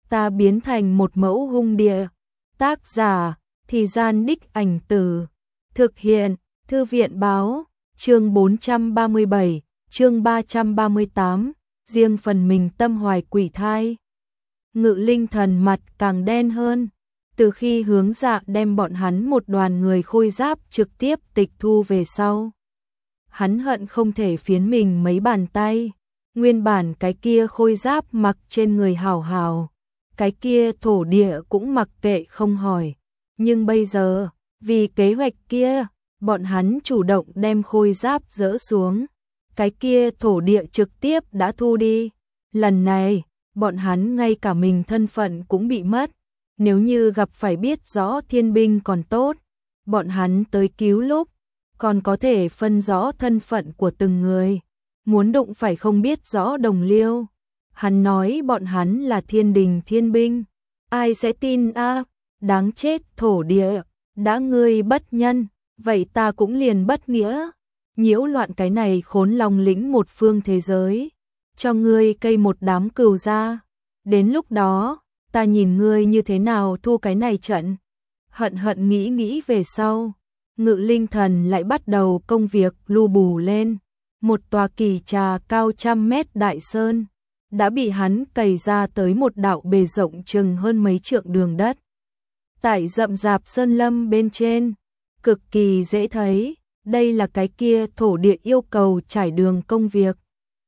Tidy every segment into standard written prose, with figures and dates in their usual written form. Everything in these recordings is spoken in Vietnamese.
ta biến thành một mẫu hung địa. Tác giả, Thì Gian Đích Ảnh Từ. Thực hiện, Thư viện báo, chương 437, chương 338, riêng phần mình tâm hoài quỷ thai. Ngự Linh Thần mặt càng đen hơn, từ khi Hướng Dạ đem bọn hắn một đoàn người khôi giáp trực tiếp tịch thu về sau. Hắn hận không thể phiến mình mấy bàn tay, nguyên bản cái kia khôi giáp mặc trên người hảo hảo, cái kia thổ địa cũng mặc kệ không hỏi. Nhưng bây giờ, vì kế hoạch kia, bọn hắn chủ động đem khôi giáp dỡ xuống, cái kia thổ địa trực tiếp đã thu đi. Lần này, bọn hắn ngay cả mình thân phận cũng bị mất. Nếu như gặp phải biết rõ thiên binh còn tốt, bọn hắn tới cứu lúc, còn có thể phân rõ thân phận của từng người. Muốn đụng phải không biết rõ đồng liêu. Hắn nói bọn hắn là thiên đình thiên binh. Ai sẽ tin a? Đáng chết thổ địa, đã ngươi bất nhân, vậy ta cũng liền bất nghĩa. Nhiễu loạn cái này khốn long lĩnh một phương thế giới. Cho ngươi cây một đám cừu ra. Đến lúc đó, ta nhìn ngươi như thế nào thu cái này trận. Hận hận nghĩ về sau. Ngự Linh Thần lại bắt đầu công việc lu bù lên. Một tòa kỳ trà cao 100 mét đại sơn đã bị hắn cày ra tới một đạo bề rộng chừng hơn mấy trượng đường đất. Tại rậm rạp sơn lâm bên trên, cực kỳ dễ thấy, đây là cái kia thổ địa yêu cầu trải đường công việc.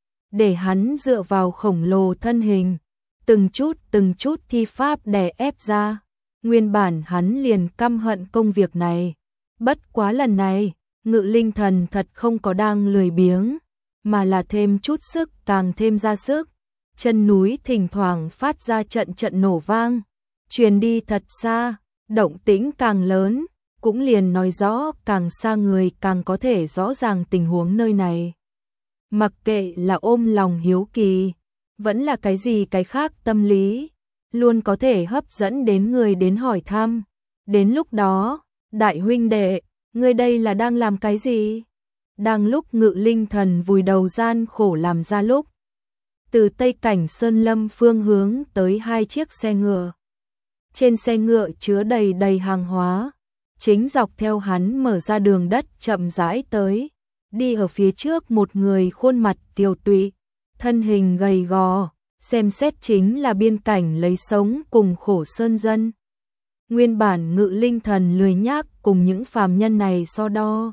Để hắn dựa vào khổng lồ thân hình, từng chút thi pháp đè ép ra. Nguyên bản hắn liền căm hận công việc này. Bất quá lần này, Ngự Linh Thần thật không có đang lười biếng, mà là thêm chút sức càng thêm ra sức. Chân núi thỉnh thoảng phát ra trận nổ vang, truyền đi thật xa, động tĩnh càng lớn, cũng liền nói rõ càng xa người càng có thể rõ ràng tình huống nơi này. Mặc kệ là ôm lòng hiếu kỳ, vẫn là cái gì cái khác tâm lý, luôn có thể hấp dẫn đến người đến hỏi thăm. Đến lúc đó, đại huynh đệ, ngươi đây là đang làm cái gì? Đang lúc Ngự Linh Thần vùi đầu gian khổ làm ra lúc, từ Tây Cảnh Sơn Lâm phương hướng tới 2 chiếc xe ngựa. Trên xe ngựa chứa đầy hàng hóa, chính dọc theo hắn mở ra đường đất chậm rãi tới. Đi ở phía trước một người khuôn mặt tiều tụy, thân hình gầy gò, xem xét chính là biên cảnh lấy sống cùng khổ sơn dân. Nguyên bản Ngự Linh Thần lười nhác cùng những phàm nhân này so đo.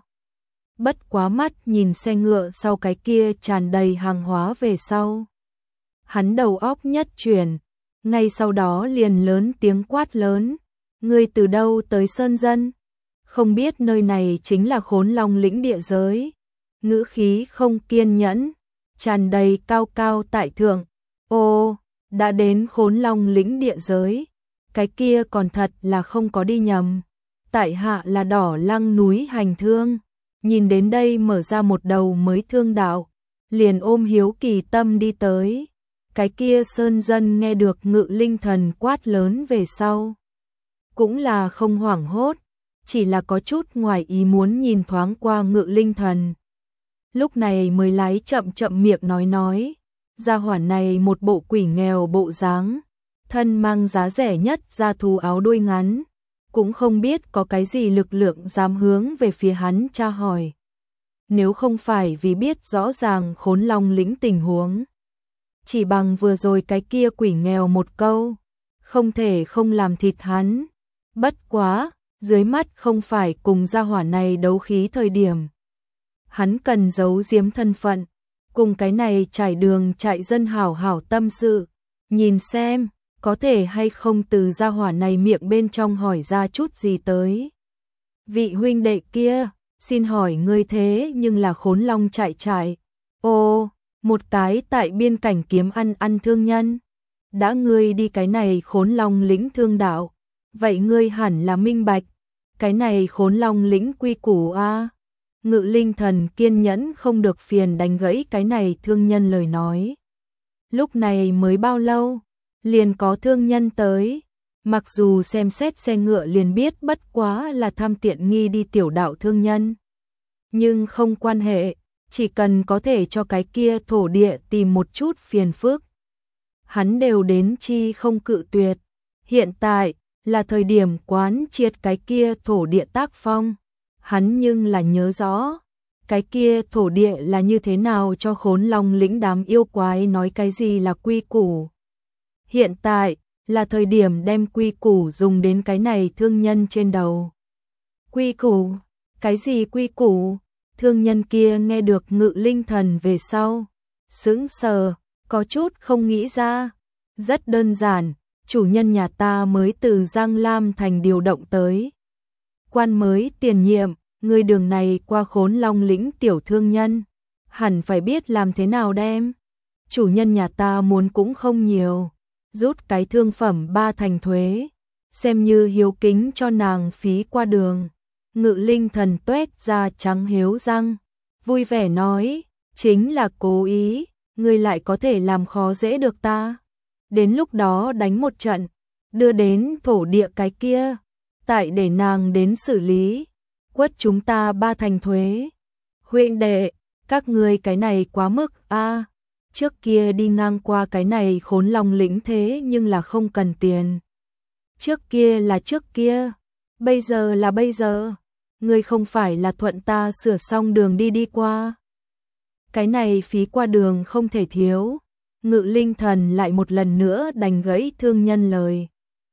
Bất quá mắt nhìn xe ngựa sau cái kia tràn đầy hàng hóa về sau. Hắn đầu óc nhất chuyển, ngay sau đó liền lớn tiếng quát lớn. Ngươi từ đâu tới sơn dân? Không biết nơi này chính là Khốn Long lĩnh địa giới. Ngữ khí không kiên nhẫn, tràn đầy cao cao tại thượng. Ô, đã đến Khốn Long lĩnh địa giới. Cái kia còn thật là không có đi nhầm. Tại hạ là Đỏ Lăng núi hành thương. Nhìn đến đây mở ra một đầu mới thương đạo, liền ôm hiếu kỳ tâm đi tới. Cái kia sơn dân nghe được Ngự Linh Thần quát lớn về sau, cũng là không hoảng hốt, chỉ là có chút ngoài ý muốn nhìn thoáng qua Ngự Linh Thần. Lúc này mới lái chậm miệng nói, gia hỏa này một bộ quỷ nghèo bộ dáng, thân mang giá rẻ nhất da thú áo đuôi ngắn, cũng không biết có cái gì lực lượng dám hướng về phía hắn tra hỏi. Nếu không phải vì biết rõ ràng Khốn Long lĩnh tình huống, chỉ bằng vừa rồi cái kia quỷ nghèo một câu, không thể không làm thịt hắn. Bất quá, dưới mắt không phải cùng gia hỏa này đấu khí thời điểm. Hắn cần giấu giếm thân phận, cùng cái này trải đường chạy dân hảo tâm sự, nhìn xem có thể hay không từ gia hỏa này miệng bên trong hỏi ra chút gì tới. Vị huynh đệ kia, xin hỏi ngươi thế nhưng là Khốn Long chạy. Ô, một cái tại biên cảnh kiếm ăn thương nhân. Đã ngươi đi cái này Khốn Long lĩnh thương đạo, vậy ngươi hẳn là minh bạch, cái này Khốn Long lĩnh quy củ a. Ngự Linh Thần kiên nhẫn không được phiền đánh gãy cái này thương nhân lời nói. Lúc này mới bao lâu, liền có thương nhân tới, mặc dù xem xét xe ngựa liền biết bất quá là tham tiện nghi đi tiểu đạo thương nhân. Nhưng không quan hệ, chỉ cần có thể cho cái kia thổ địa tìm một chút phiền phức. hắn đều đến chi không cự tuyệt. Hiện tại là thời điểm quán triệt cái kia thổ địa tác phong. Hắn nhưng là nhớ rõ, cái kia thổ địa là như thế nào cho Khốn Long lĩnh đám yêu quái nói cái gì là quy củ. Hiện tại là thời điểm đem quy củ dùng đến cái này thương nhân trên đầu. Quy củ? Cái gì quy củ? Thương nhân kia nghe được Ngự Linh Thần về sau, sững sờ, có chút không nghĩ ra. Rất đơn giản, chủ nhân nhà ta mới từ Giang Lam thành điều động tới. Quan mới tiền nhiệm, người đường này qua Khốn Long lĩnh tiểu thương nhân, hẳn phải biết làm thế nào đem. Chủ nhân nhà ta muốn cũng không nhiều, rút cái thương phẩm 3 thành thuế, xem như hiếu kính cho nàng phí qua đường. Ngự Linh Thần tuét ra trắng hiếu răng, vui vẻ nói, chính là cố ý, ngươi lại có thể làm khó dễ được ta. Đến lúc đó đánh một trận, đưa đến thổ địa cái kia, tại để nàng đến xử lý, quất chúng ta 3 thành thuế. Huynh đệ, các ngươi cái này quá mức a. Trước kia đi ngang qua cái này Khốn Long lĩnh thế nhưng là không cần tiền. Trước kia là trước kia, bây giờ là bây giờ. Ngươi không phải là thuận ta sửa xong đường đi qua. Cái này phí qua đường không thể thiếu. Ngự Linh Thần lại một lần nữa đành gãy thương nhân lời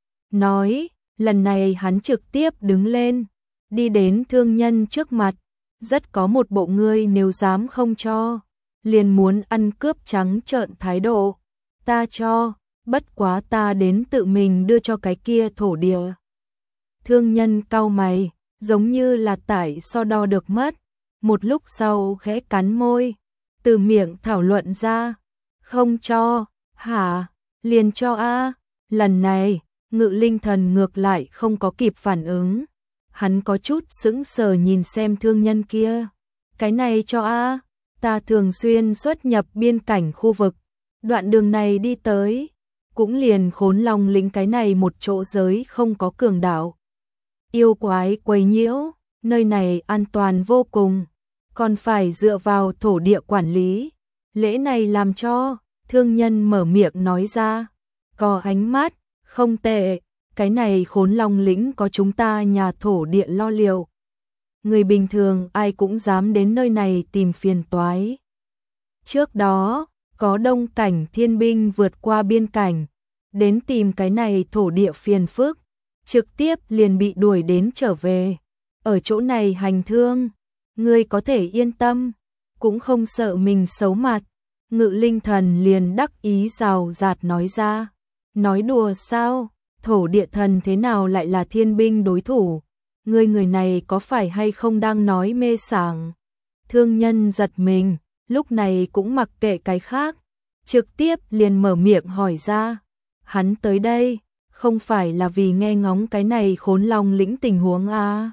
nói, lần này hắn trực tiếp đứng lên, đi đến thương nhân trước mặt, rất có một bộ ngươi nếu dám không cho, liền muốn ăn cướp trắng trợn thái độ. Ta cho, bất quá ta đến tự mình đưa cho cái kia thổ địa. Thương nhân cau mày, giống như là tải so đo được mất, một lúc sau khẽ cắn môi, từ miệng thảo luận ra, không cho, hả, liền cho a. Lần này, Ngự Linh Thần ngược lại không có kịp phản ứng, hắn có chút sững sờ nhìn xem thương nhân kia, cái này cho a, ta thường xuyên xuất nhập biên cảnh khu vực, đoạn đường này đi tới, cũng liền Khốn Long lĩnh cái này một chỗ giới không có cường đạo. Yêu quái quấy nhiễu, nơi này an toàn vô cùng, còn phải dựa vào thổ địa quản lý. Lễ này làm cho, thương nhân mở miệng nói ra, có ánh mắt, không tệ, cái này Khốn Long lĩnh có chúng ta nhà thổ địa lo liệu. Người bình thường ai cũng dám đến nơi này tìm phiền toái. Trước đó, có Đông Cảnh thiên binh vượt qua biên cảnh, đến tìm cái này thổ địa phiền phức, trực tiếp liền bị đuổi đến trở về. Ở chỗ này hành thương, ngươi có thể yên tâm, cũng không sợ mình xấu mặt. Ngự Linh Thần liền đắc ý rào rạt nói ra, nói đùa sao, thổ địa thần thế nào lại là thiên binh đối thủ, ngươi người này có phải hay không đang nói mê sảng. Thương nhân giật mình, lúc này cũng mặc kệ cái khác, trực tiếp liền mở miệng hỏi ra, hắn tới đây, không phải là vì nghe ngóng cái này Khốn Long lĩnh tình huống à.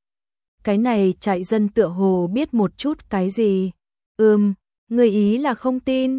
Cái này trại dân tựa hồ biết một chút cái gì, ngươi ý là không tin,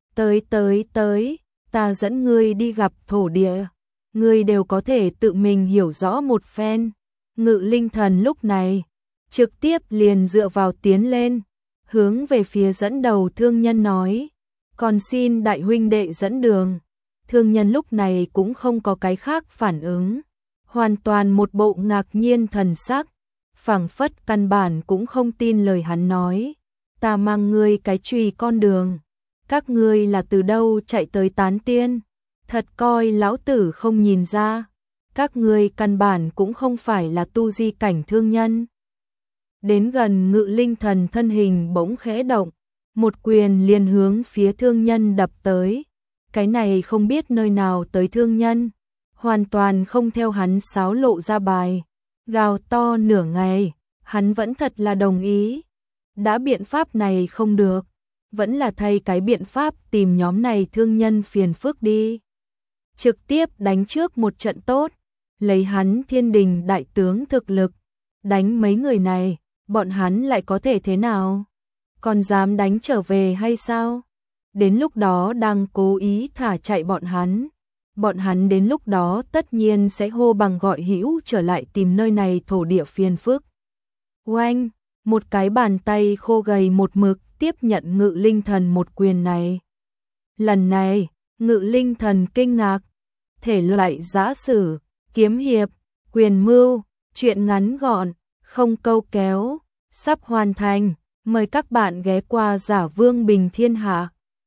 tới, ta dẫn ngươi đi gặp thổ địa, ngươi đều có thể tự mình hiểu rõ một phen. Ngự Linh Thần lúc này, trực tiếp liền dựa vào tiến lên, hướng về phía dẫn đầu thương nhân nói, còn xin đại huynh đệ dẫn đường. Thương nhân lúc này cũng không có cái khác phản ứng, hoàn toàn một bộ ngạc nhiên thần sắc, phảng phất căn bản cũng không tin lời hắn nói. Ta mang ngươi cái chùy con đường, các ngươi là từ đâu chạy tới tán tiên, thật coi lão tử không nhìn ra, các ngươi căn bản cũng không phải là tu di cảnh thương nhân. Đến gần Ngự Linh Thần thân hình bỗng khẽ động, một quyền liền hướng phía thương nhân đập tới. Cái này không biết nơi nào tới thương nhân, hoàn toàn không theo hắn sáo lộ ra bài, gào to nửa ngày, hắn vẫn thật là đồng ý. Đã biện pháp này không được, vẫn là thay cái biện pháp tìm nhóm này thương nhân phiền phức đi. Trực tiếp đánh trước một trận tốt, lấy hắn Thiên Đình đại tướng thực lực, đánh mấy người này, bọn hắn lại có thể thế nào? Còn dám đánh trở về hay sao? Đến lúc đó đang cố ý thả chạy bọn hắn đến lúc đó tất nhiên sẽ hô bằng gọi hữu trở lại tìm nơi này thổ địa phiền phức. Oanh, một cái bàn tay khô gầy một mực tiếp nhận Ngự Linh Thần một quyền này. Lần này, Ngự Linh Thần kinh ngạc. Thể loại giã sử, kiếm hiệp, quyền mưu, truyện ngắn gọn, không câu kéo, sắp hoàn thành. Mời các bạn ghé qua Giả Vương Bình Thiên Hạ.